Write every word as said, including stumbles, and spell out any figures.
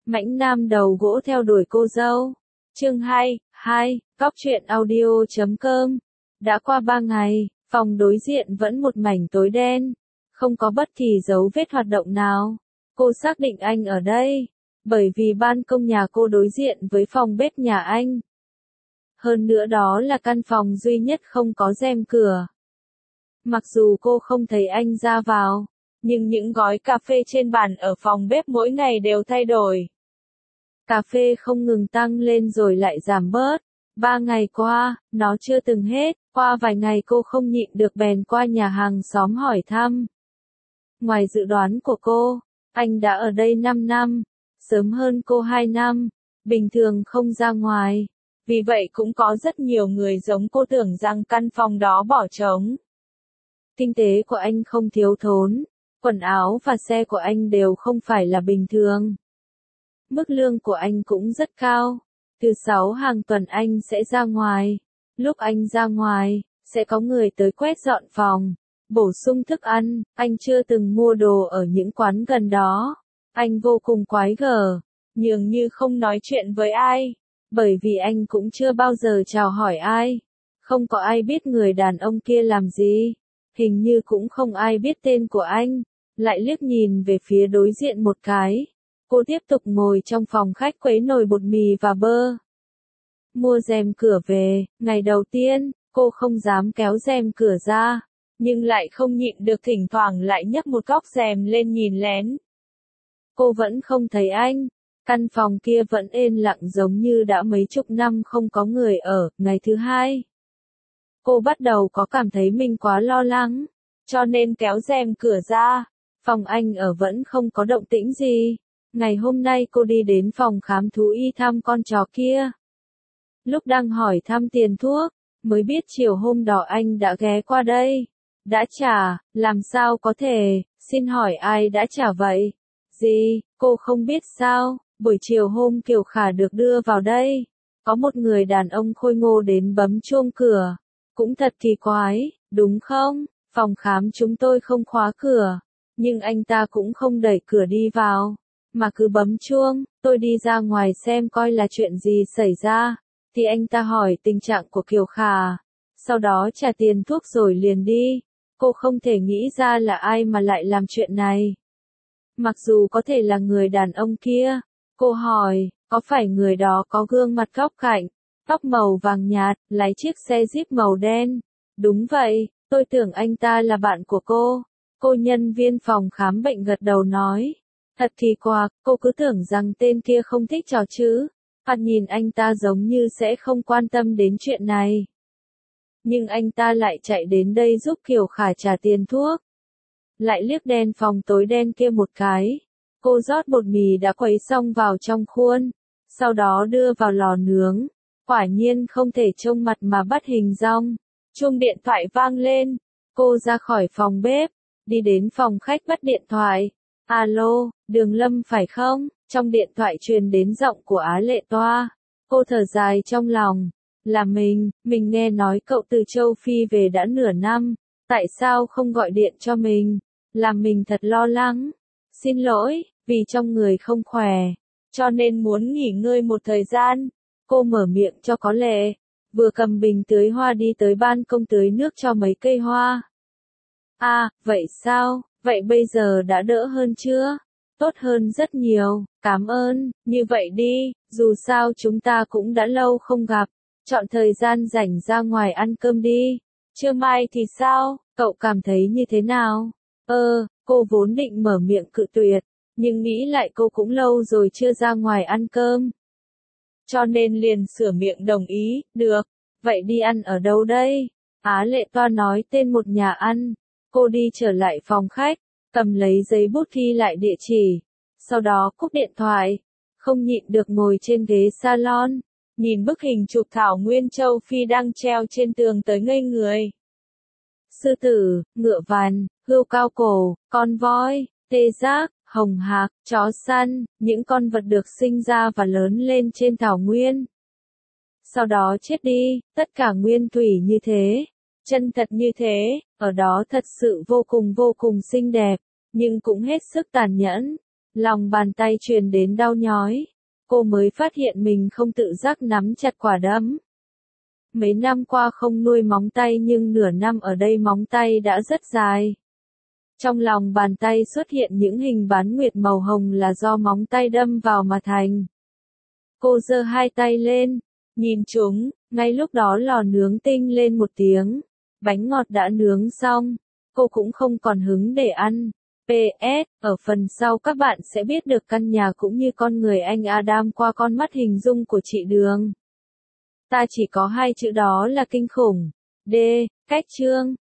Mãnh nam đầu gỗ theo đuổi cô dâu. Chương hai, hai, Góc truyện audio chấm com. Đã qua ba ngày, phòng đối diện vẫn một mảnh tối đen, không có bất kỳ dấu vết hoạt động nào. Cô xác định anh ở đây, bởi vì ban công nhà cô đối diện với phòng bếp nhà anh. Hơn nữa đó là căn phòng duy nhất không có rèm cửa. Mặc dù cô không thấy anh ra vào, nhưng những gói cà phê trên bàn ở phòng bếp mỗi ngày đều thay đổi. Cà phê không ngừng tăng lên rồi lại giảm bớt. Ba ngày qua, nó chưa từng hết. Qua vài ngày cô không nhịn được bèn qua nhà hàng xóm hỏi thăm. Ngoài dự đoán của cô, anh đã ở đây năm năm, sớm hơn cô hai năm, bình thường không ra ngoài. Vì vậy cũng có rất nhiều người giống cô tưởng rằng căn phòng đó bỏ trống. Kinh tế của anh không thiếu thốn, quần áo và xe của anh đều không phải là bình thường. Mức lương của anh cũng rất cao. Từ sáu hàng tuần anh sẽ ra ngoài. Lúc anh ra ngoài, sẽ có người tới quét dọn phòng, bổ sung thức ăn. Anh chưa từng mua đồ ở những quán gần đó. Anh vô cùng quái gở, nhường như không nói chuyện với ai, bởi vì anh cũng chưa bao giờ chào hỏi ai. Không có ai biết người đàn ông kia làm gì. Hình như cũng không ai biết tên của anh. Lại liếc nhìn về phía đối diện một cái. Cô tiếp tục ngồi trong phòng khách khuấy nồi bột mì và bơ. Mua rèm cửa về, ngày đầu tiên, cô không dám kéo rèm cửa ra, nhưng lại không nhịn được thỉnh thoảng lại nhấc một góc rèm lên nhìn lén. Cô vẫn không thấy anh, căn phòng kia vẫn êm lặng giống như đã mấy chục năm không có người ở. Ngày thứ hai, cô bắt đầu có cảm thấy mình quá lo lắng, cho nên kéo rèm cửa ra, phòng anh ở vẫn không có động tĩnh gì. Ngày hôm nay cô đi đến phòng khám thú y thăm con chó kia. Lúc đang hỏi thăm tiền thuốc, mới biết chiều hôm đó anh đã ghé qua đây. Đã trả, làm sao có thể, xin hỏi ai đã trả vậy? Gì, cô không biết sao, buổi chiều hôm Kiều Khả được đưa vào đây. Có một người đàn ông khôi ngô đến bấm chuông cửa. Cũng thật kỳ quái, đúng không? Phòng khám chúng tôi không khóa cửa, nhưng anh ta cũng không đẩy cửa đi vào, mà cứ bấm chuông. Tôi đi ra ngoài xem coi là chuyện gì xảy ra, thì anh ta hỏi tình trạng của Kiều Khả, sau đó trả tiền thuốc rồi liền đi. Cô không thể nghĩ ra là ai mà lại làm chuyện này. Mặc dù có thể là người đàn ông kia, cô hỏi, có phải người đó có gương mặt góc cạnh, tóc màu vàng nhạt, lái chiếc xe Jeep màu đen? Đúng vậy, tôi tưởng anh ta là bạn của cô. Cô nhân viên phòng khám bệnh gật đầu nói. Thật kỳ quặc, cô cứ tưởng rằng tên kia không thích trò chứ. Hoặc nhìn anh ta giống như sẽ không quan tâm đến chuyện này. Nhưng anh ta lại chạy đến đây giúp Kiều Khả trả tiền thuốc. Lại liếc đèn phòng tối đen kia một cái. Cô rót bột mì đã khuấy xong vào trong khuôn, sau đó đưa vào lò nướng. Quả nhiên không thể trông mặt mà bắt hình dong. Chuông điện thoại vang lên. Cô ra khỏi phòng bếp, đi đến phòng khách bắt điện thoại. Alo, Đường Lâm phải không? Trong điện thoại truyền đến giọng của Á Lệ Toa. Cô thở dài trong lòng. Là mình, mình nghe nói cậu từ châu Phi về đã nửa năm. Tại sao không gọi điện cho mình? Làm mình thật lo lắng. Xin lỗi, vì trong người không khỏe, cho nên muốn nghỉ ngơi một thời gian. Cô mở miệng cho có lệ, vừa cầm bình tưới hoa đi tới ban công tưới nước cho mấy cây hoa. À, vậy sao? Vậy bây giờ đã đỡ hơn chưa? Tốt hơn rất nhiều, cảm ơn. Như vậy đi, dù sao chúng ta cũng đã lâu không gặp, chọn thời gian rảnh ra ngoài ăn cơm đi. Trưa mai thì sao? Cậu cảm thấy như thế nào? Ơ, cô vốn định mở miệng cự tuyệt, nhưng nghĩ lại cô cũng lâu rồi chưa ra ngoài ăn cơm, cho nên liền sửa miệng đồng ý. Được, vậy đi ăn ở đâu đây? Á Lệ Toa nói tên một nhà ăn. Cô đi trở lại phòng khách, cầm lấy giấy bút ghi lại địa chỉ, sau đó cúp điện thoại, không nhịn được ngồi trên ghế salon, nhìn bức hình chụp thảo nguyên châu Phi đang treo trên tường tới ngây người. Sư tử, ngựa vằn, hươu cao cổ, con voi, tê giác, hồng hạc, chó săn, những con vật được sinh ra và lớn lên trên thảo nguyên. Sau đó chết đi, tất cả nguyên thủy như thế, chân thật như thế, ở đó thật sự vô cùng vô cùng xinh đẹp, nhưng cũng hết sức tàn nhẫn. Lòng bàn tay truyền đến đau nhói. Cô mới phát hiện mình không tự giác nắm chặt quả đấm. Mấy năm qua không nuôi móng tay nhưng nửa năm ở đây móng tay đã rất dài. Trong lòng bàn tay xuất hiện những hình bán nguyệt màu hồng là do móng tay đâm vào mà thành. Cô giơ hai tay lên, nhìn chúng, ngay lúc đó lò nướng tinh lên một tiếng. Bánh ngọt đã nướng xong, cô cũng không còn hứng để ăn. pê ét, ở phần sau các bạn sẽ biết được căn nhà cũng như con người anh Adam qua con mắt hình dung của chị Đường. Ta chỉ có hai chữ đó là kinh khủng. D. Cách chương